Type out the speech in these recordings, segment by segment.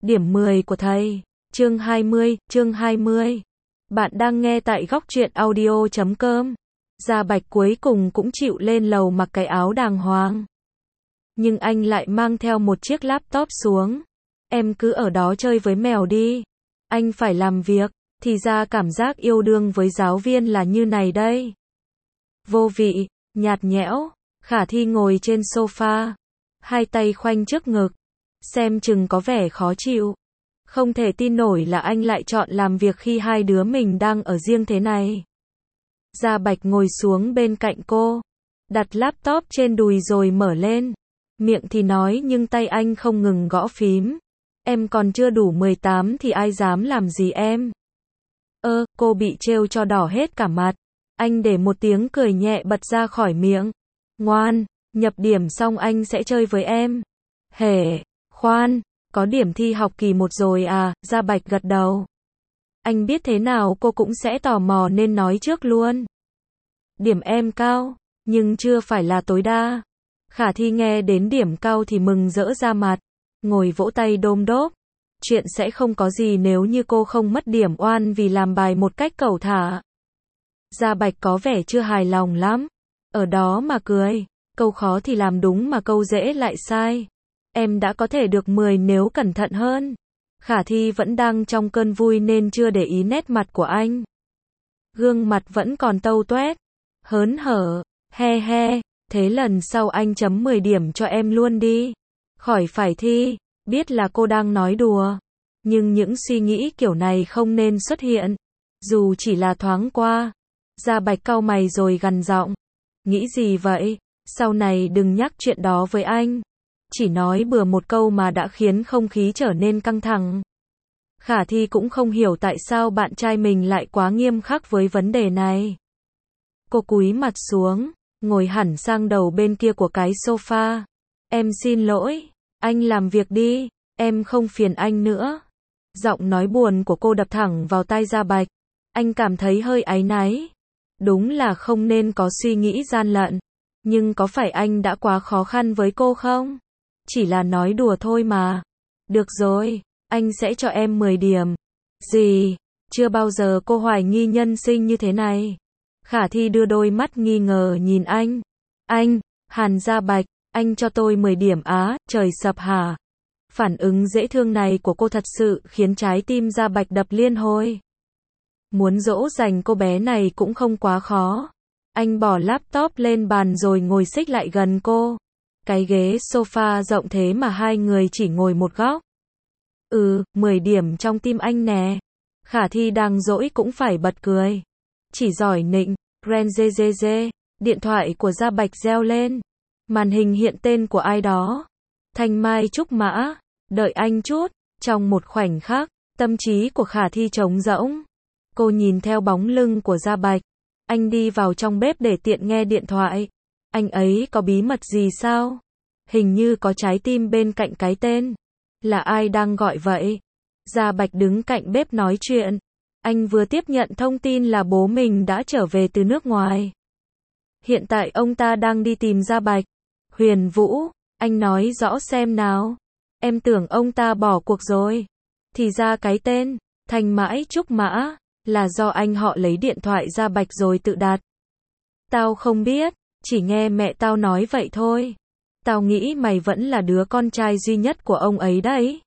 Điểm 10 của thầy. Chương 20. Bạn đang nghe tại góc truyện audio.com. Gia Bạch cuối cùng cũng chịu lên lầu mặc cái áo đàng hoàng. Nhưng anh lại mang theo một chiếc laptop xuống. Em cứ ở đó chơi với mèo đi. Anh phải làm việc. Thì ra cảm giác yêu đương với giáo viên là như này đây. Vô vị, nhạt nhẽo. Khả Thi ngồi trên sofa. Hai tay khoanh trước ngực. Xem chừng có vẻ khó chịu. Không thể tin nổi là anh lại chọn làm việc khi hai đứa mình đang ở riêng thế này. Gia Bạch ngồi xuống bên cạnh cô. Đặt laptop trên đùi rồi mở lên. Miệng thì nói nhưng tay anh không ngừng gõ phím. Em còn chưa đủ 18 thì ai dám làm gì em. Cô bị trêu cho đỏ hết cả mặt. Anh để một tiếng cười nhẹ bật ra khỏi miệng. Ngoan, nhập điểm xong anh sẽ chơi với em. Hề, khoan, có điểm thi học kỳ 1 rồi à, Gia Bạch gật đầu. Anh biết thế nào cô cũng sẽ tò mò nên nói trước luôn. Điểm em cao, nhưng chưa phải là tối đa. Khả Thi nghe đến điểm cao thì mừng rỡ ra mặt, ngồi vỗ tay đôm đốp. Chuyện sẽ không có gì nếu như cô không mất điểm oan vì làm bài một cách cẩu thả. Gia Bạch có vẻ chưa hài lòng lắm. Ở đó mà cười, câu khó thì làm đúng mà câu dễ lại sai. Em đã có thể được 10 nếu cẩn thận hơn. Khả Thi vẫn đang trong cơn vui nên chưa để ý nét mặt của anh. Gương mặt vẫn còn tâu toét, hớn hở, he he, thế lần sau anh chấm 10 điểm cho em luôn đi. Khỏi phải thi, biết là cô đang nói đùa. Nhưng những suy nghĩ kiểu này không nên xuất hiện. Dù chỉ là thoáng qua. Gia Bạch cau mày rồi gằn giọng. Nghĩ gì vậy? Sau này đừng nhắc chuyện đó với anh. Chỉ nói bừa một câu mà đã khiến không khí trở nên căng thẳng. Khả Thi cũng không hiểu tại sao bạn trai mình lại quá nghiêm khắc với vấn đề này. Cô cúi mặt xuống, ngồi hẳn sang đầu bên kia của cái sofa. Em xin lỗi, anh làm việc đi, em không phiền anh nữa. Giọng nói buồn của cô đập thẳng vào tai Gia Bạch. Anh cảm thấy hơi áy náy. Đúng là không nên có suy nghĩ gian lận. Nhưng có phải anh đã quá khó khăn với cô không? Chỉ là nói đùa thôi mà. Được rồi, anh sẽ cho em 10 điểm. Gì? Chưa bao giờ cô hoài nghi nhân sinh như thế này. Khả Thi đưa đôi mắt nghi ngờ nhìn anh. Anh, Hàn Gia Bạch, anh cho tôi 10 điểm á, trời sập hả? Phản ứng dễ thương này của cô thật sự khiến trái tim Gia Bạch đập liên hồi. Muốn dỗ dành cô bé này cũng không quá khó. Anh bỏ laptop lên bàn rồi ngồi xích lại gần cô. Cái ghế sofa rộng thế mà hai người chỉ ngồi một góc. 10 điểm trong tim anh nè. Khả Thi đang dỗi cũng phải bật cười. Chỉ giỏi nịnh, Ren dê dê dê. Điện thoại của Gia Bạch reo lên. Màn hình hiện tên của ai đó. Thanh Mai Trúc Mã. Đợi anh chút. Trong một khoảnh khắc, tâm trí của Khả Thi trống rỗng. Cô nhìn theo bóng lưng của Gia Bạch. Anh đi vào trong bếp để tiện nghe điện thoại. Anh ấy có bí mật gì sao? Hình như có trái tim bên cạnh cái tên. Là ai đang gọi vậy? Gia Bạch đứng cạnh bếp nói chuyện. Anh vừa tiếp nhận thông tin là bố mình đã trở về từ nước ngoài. Hiện tại ông ta đang đi tìm Gia Bạch. Huyền Vũ, anh nói rõ xem nào. Em tưởng ông ta bỏ cuộc rồi. Thì ra cái tên, Thanh Mãi Trúc Mã, là do anh họ lấy điện thoại Gia Bạch rồi tự đặt. Tao không biết, chỉ nghe mẹ tao nói vậy thôi. Tao nghĩ mày vẫn là đứa con trai duy nhất của ông ấy đấy.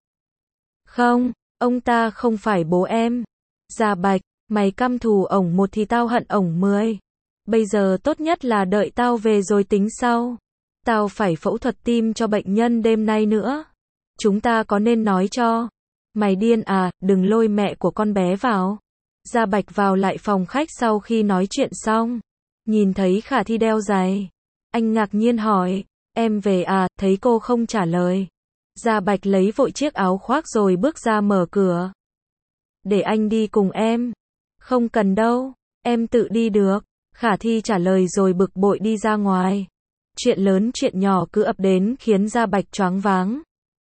Không, ông ta không phải bố em. Gia Bạch, mày căm thù ổng một thì tao hận ổng 10. Bây giờ tốt nhất là đợi tao về rồi tính sau. Tao phải phẫu thuật tim cho bệnh nhân đêm nay nữa. Chúng ta có nên nói cho. Mày điên à, đừng lôi mẹ của con bé vào. Gia Bạch vào lại phòng khách sau khi nói chuyện xong. Nhìn thấy Khả Thi đeo giày. Anh ngạc nhiên hỏi, em về à, thấy cô không trả lời. Gia Bạch lấy vội chiếc áo khoác rồi bước ra mở cửa. Để anh đi cùng em. Không cần đâu, em tự đi được. Khả Thi trả lời rồi bực bội đi ra ngoài. Chuyện lớn chuyện nhỏ cứ ập đến khiến Gia Bạch choáng váng.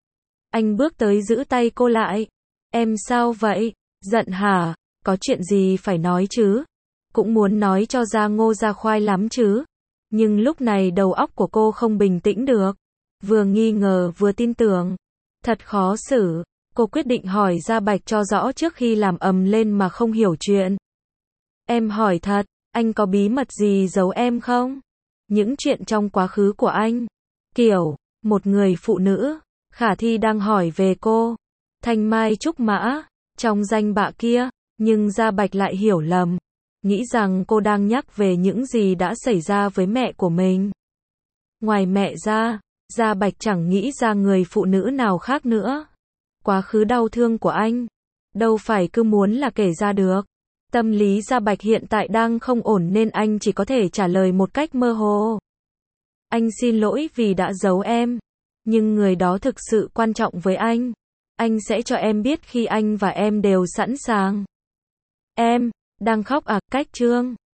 Anh bước tới giữ tay cô lại. Em sao vậy? Giận hả? Có chuyện gì phải nói chứ? Cũng muốn nói cho ra ngô ra khoai lắm chứ. Nhưng lúc này đầu óc của cô không bình tĩnh được. Vừa nghi ngờ vừa tin tưởng. Thật khó xử. Cô quyết định hỏi Gia Bạch cho rõ trước khi làm ầm lên mà không hiểu chuyện. Em hỏi thật, anh có bí mật gì giấu em không? Những chuyện trong quá khứ của anh. Kiểu, một người phụ nữ, khả thi đang hỏi về cô. Thanh Mai Trúc Mã, trong danh bạ kia, nhưng Gia Bạch lại hiểu lầm. Nghĩ rằng cô đang nhắc về những gì đã xảy ra với mẹ của mình. Ngoài mẹ ra, Gia Bạch chẳng nghĩ ra người phụ nữ nào khác nữa. Quá khứ đau thương của anh, đâu phải cứ muốn là kể ra được. Tâm lý Gia Bạch hiện tại đang không ổn nên anh chỉ có thể trả lời một cách mơ hồ. Anh xin lỗi vì đã giấu em, nhưng người đó thực sự quan trọng với anh. Anh sẽ cho em biết khi anh và em đều sẵn sàng. Em đang khóc à? Cách chương